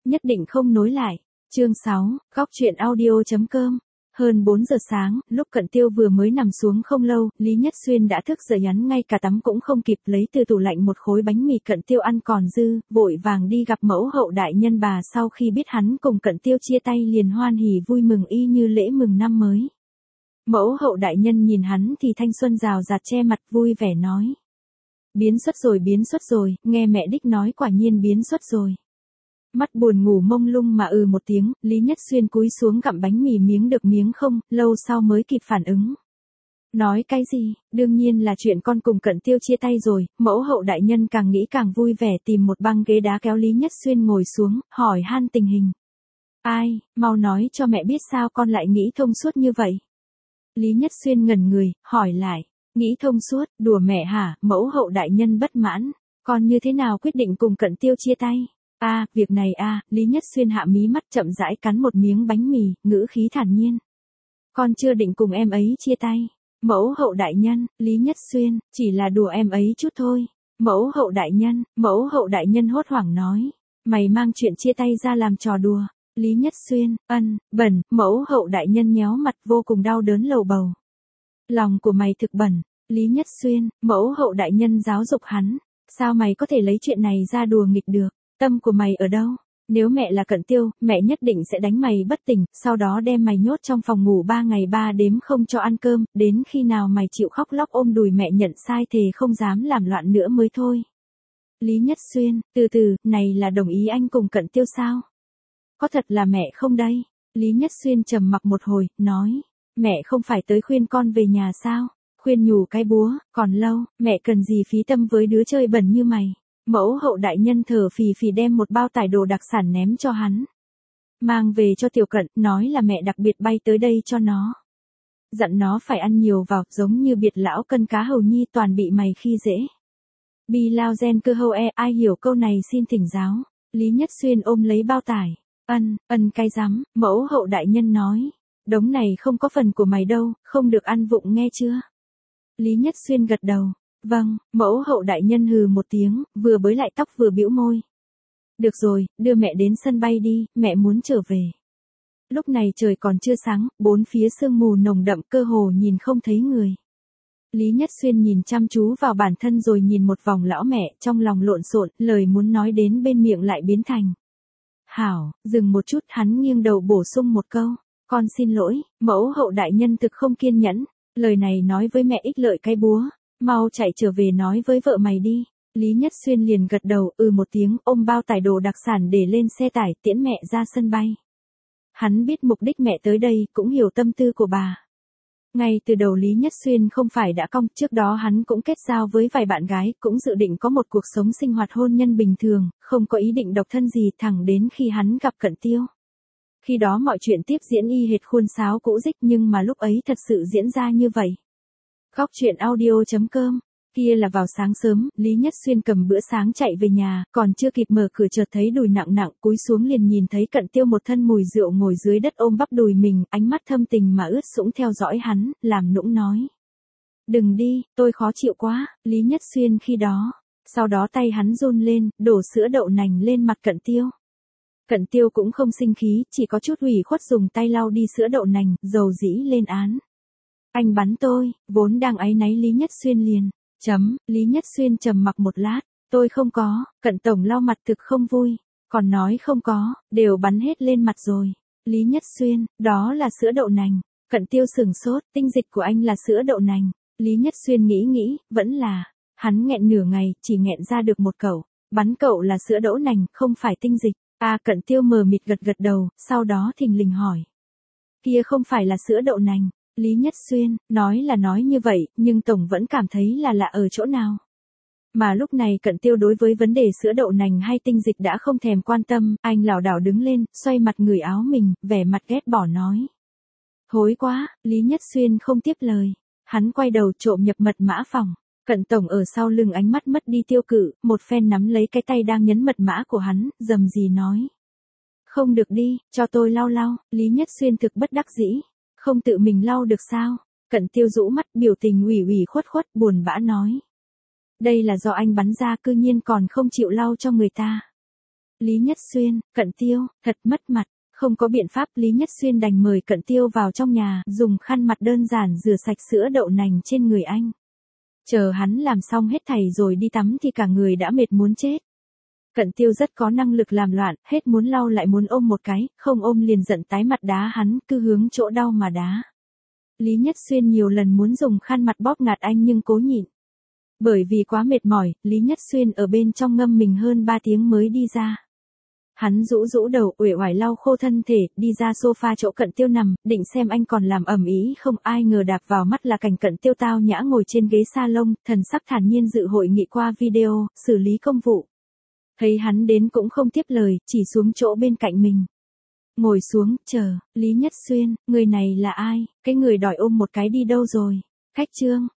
nhất định không nối lại. Chương 6, góc truyện audio.com. Hơn 4 giờ sáng, lúc Cận Tiêu vừa mới nằm xuống không lâu, Lý Nhất Xuyên đã thức dậy, hắn ngay cả tắm cũng không kịp, lấy từ tủ lạnh một khối bánh mì Cận Tiêu ăn còn dư, vội vàng đi gặp mẫu hậu đại nhân bà. Sau khi biết hắn cùng Cận Tiêu chia tay liền hoan hỉ vui mừng y như lễ mừng năm mới. Mẫu hậu đại nhân nhìn hắn thì thanh xuân rào rạt che mặt, vui vẻ nói. Biến xuất rồi, nghe mẹ đích nói quả nhiên biến xuất rồi. Mắt buồn ngủ mông lung mà một tiếng, Lý Nhất Xuyên cúi xuống gặm bánh mì miếng được miếng không, lâu sau mới kịp phản ứng. Nói cái gì, đương nhiên là chuyện con cùng Cận Tiêu chia tay rồi. Mẫu hậu đại nhân càng nghĩ càng vui vẻ, tìm một băng ghế đá kéo Lý Nhất Xuyên ngồi xuống, hỏi han tình hình. Ai, mau nói cho mẹ biết sao con lại nghĩ thông suốt như vậy. Lý Nhất Xuyên ngẩn người, hỏi lại, nghĩ thông suốt, đùa mẹ hả? Mẫu hậu đại nhân bất mãn, con như thế nào quyết định cùng Cận Tiêu chia tay? Việc này Lý Nhất Xuyên hạ mí mắt chậm rãi cắn một miếng bánh mì, ngữ khí thản nhiên. Con chưa định cùng em ấy chia tay. Mẫu hậu đại nhân, Lý Nhất Xuyên, chỉ là đùa em ấy chút thôi. Mẫu hậu đại nhân hốt hoảng nói. Mày mang chuyện chia tay ra làm trò đùa. Lý Nhất Xuyên, bẩn, mẫu hậu đại nhân nhéo mặt vô cùng đau đớn lầu bầu. Lòng của mày thực bẩn. Lý Nhất Xuyên, mẫu hậu đại nhân giáo dục hắn. Sao mày có thể lấy chuyện này ra đùa nghịch được? Tâm của mày ở đâu? Nếu mẹ là Cận Tiêu, mẹ nhất định sẽ đánh mày bất tỉnh, sau đó đem mày nhốt trong phòng ngủ 3 ngày 3 đêm không cho ăn cơm, đến khi nào mày chịu khóc lóc ôm đùi mẹ nhận sai thề không dám làm loạn nữa mới thôi. Lý Nhất Xuyên, từ, này là đồng ý anh cùng Cận Tiêu sao? Có thật là mẹ không đây? Lý Nhất Xuyên trầm mặc một hồi, nói, mẹ không phải tới khuyên con về nhà sao? Khuyên nhủ cái búa, còn lâu, mẹ cần gì phí tâm với đứa chơi bẩn như mày? Mẫu hậu đại nhân thở phì phì đem một bao tải đồ đặc sản ném cho hắn. Mang về cho Tiểu Cận, nói là mẹ đặc biệt bay tới đây cho nó. Dặn nó phải ăn nhiều vào, giống như biệt lão cân cá hầu nhi toàn bị mày khi dễ. Bi lao gen cơ hâu ai hiểu câu này xin thỉnh giáo. Lý Nhất Xuyên ôm lấy bao tải. Cái rắm, mẫu hậu đại nhân nói. Đống này không có phần của mày đâu, không được ăn vụng nghe chưa? Lý Nhất Xuyên gật đầu. Vâng, mẫu hậu đại nhân hừ một tiếng, vừa bới lại tóc vừa bĩu môi. Được rồi, đưa mẹ đến sân bay đi, mẹ muốn trở về. Lúc này trời còn chưa sáng, bốn phía sương mù nồng đậm cơ hồ nhìn không thấy người. Lý Nhất Xuyên nhìn chăm chú vào bản thân rồi nhìn một vòng lão mẹ, trong lòng lộn xộn, lời muốn nói đến bên miệng lại biến thành. Hảo, dừng một chút, hắn nghiêng đầu bổ sung một câu. Con xin lỗi, mẫu hậu đại nhân thực không kiên nhẫn, lời này nói với mẹ ích lợi cái búa. Mau chạy trở về nói với vợ mày đi. Lý Nhất Xuyên liền gật đầu một tiếng, ôm bao tải đồ đặc sản để lên xe tải tiễn mẹ ra sân bay. Hắn biết mục đích mẹ tới đây, cũng hiểu tâm tư của bà. Ngay từ đầu Lý Nhất Xuyên không phải đã cong, trước đó hắn cũng kết giao với vài bạn gái, cũng dự định có một cuộc sống sinh hoạt hôn nhân bình thường, không có ý định độc thân gì thẳng đến khi hắn gặp Cận Tiêu. Khi đó mọi chuyện tiếp diễn y hệt khuôn sáo cũ dích nhưng mà lúc ấy thật sự diễn ra như vậy. Góc truyện audio.com. Kia là vào sáng sớm, Lý Nhất Xuyên cầm bữa sáng chạy về nhà, còn chưa kịp mở cửa chợt thấy đùi nặng nặng, cúi xuống liền nhìn thấy Cận Tiêu một thân mùi rượu ngồi dưới đất ôm bắp đùi mình, ánh mắt thâm tình mà ướt sũng theo dõi hắn, làm nũng nói. Đừng đi, tôi khó chịu quá. Lý Nhất Xuyên khi đó. Sau đó tay hắn run lên, đổ sữa đậu nành lên mặt Cận Tiêu. Cận Tiêu cũng không sinh khí, chỉ có chút ủy khuất dùng tay lau đi sữa đậu nành, dầu dĩ lên án. Anh bắn tôi, vốn đang áy náy Lý Nhất Xuyên liền. Lý Nhất Xuyên trầm mặc một lát. Tôi không có. Cận tổng lau mặt thực không vui. Còn nói không có, đều bắn hết lên mặt rồi. Lý Nhất Xuyên, đó là sữa đậu nành. Cận Tiêu sửng sốt, tinh dịch của anh là sữa đậu nành. Lý Nhất Xuyên nghĩ, vẫn là. Hắn nghẹn nửa ngày, chỉ nghẹn ra được một cậu. Bắn cậu là sữa đậu nành, không phải tinh dịch. Cận Tiêu mờ mịt gật đầu, sau đó thình lình hỏi. Kia không phải là sữa đậu nành. Lý Nhất Xuyên, nói là nói như vậy, nhưng Tổng vẫn cảm thấy là lạ ở chỗ nào. Mà lúc này Cận Tiêu đối với vấn đề sữa đậu nành hay tinh dịch đã không thèm quan tâm, anh lảo đảo đứng lên, xoay mặt ngửi áo mình, vẻ mặt ghét bỏ nói. Hối quá, Lý Nhất Xuyên không tiếp lời. Hắn quay đầu trộm nhập mật mã phòng. Cận Tổng ở sau lưng ánh mắt mất đi tiêu cự, một phen nắm lấy cái tay đang nhấn mật mã của hắn, rầm rì nói. Không được đi, cho tôi lau. Lý Nhất Xuyên thực bất đắc dĩ. Không tự mình lau được sao? Cận Tiêu rũ mắt, biểu tình ủy khuất buồn bã nói. Đây là do anh bắn ra, cư nhiên còn không chịu lau cho người ta. Lý Nhất Xuyên, Cận Tiêu, thật mất mặt. Không có biện pháp, Lý Nhất Xuyên đành mời Cận Tiêu vào trong nhà, dùng khăn mặt đơn giản rửa sạch sữa đậu nành trên người anh. Chờ hắn làm xong hết thảy rồi đi tắm thì cả người đã mệt muốn chết. Cận Tiêu rất có năng lực làm loạn, hết muốn lau lại muốn ôm một cái, không ôm liền giận tái mặt đá hắn, cứ hướng chỗ đau mà đá. Lý Nhất Xuyên nhiều lần muốn dùng khăn mặt bóp ngạt anh nhưng cố nhịn. Bởi vì quá mệt mỏi, Lý Nhất Xuyên ở bên trong ngâm mình hơn 3 tiếng mới đi ra. Hắn rũ rũ đầu, uể oải lau khô thân thể, đi ra sofa chỗ Cận Tiêu nằm, định xem anh còn làm ầm ĩ không, ai ngờ đạp vào mắt là cảnh Cận Tiêu tao nhã ngồi trên ghế salon, thần sắc thản nhiên dự hội nghị qua video, xử lý công vụ. Thấy hắn đến cũng không tiếp lời, chỉ xuống chỗ bên cạnh mình. Ngồi xuống, chờ, Lý Nhất Xuyên, người này là ai, cái người đòi ôm một cái đi đâu rồi? Cách Trương,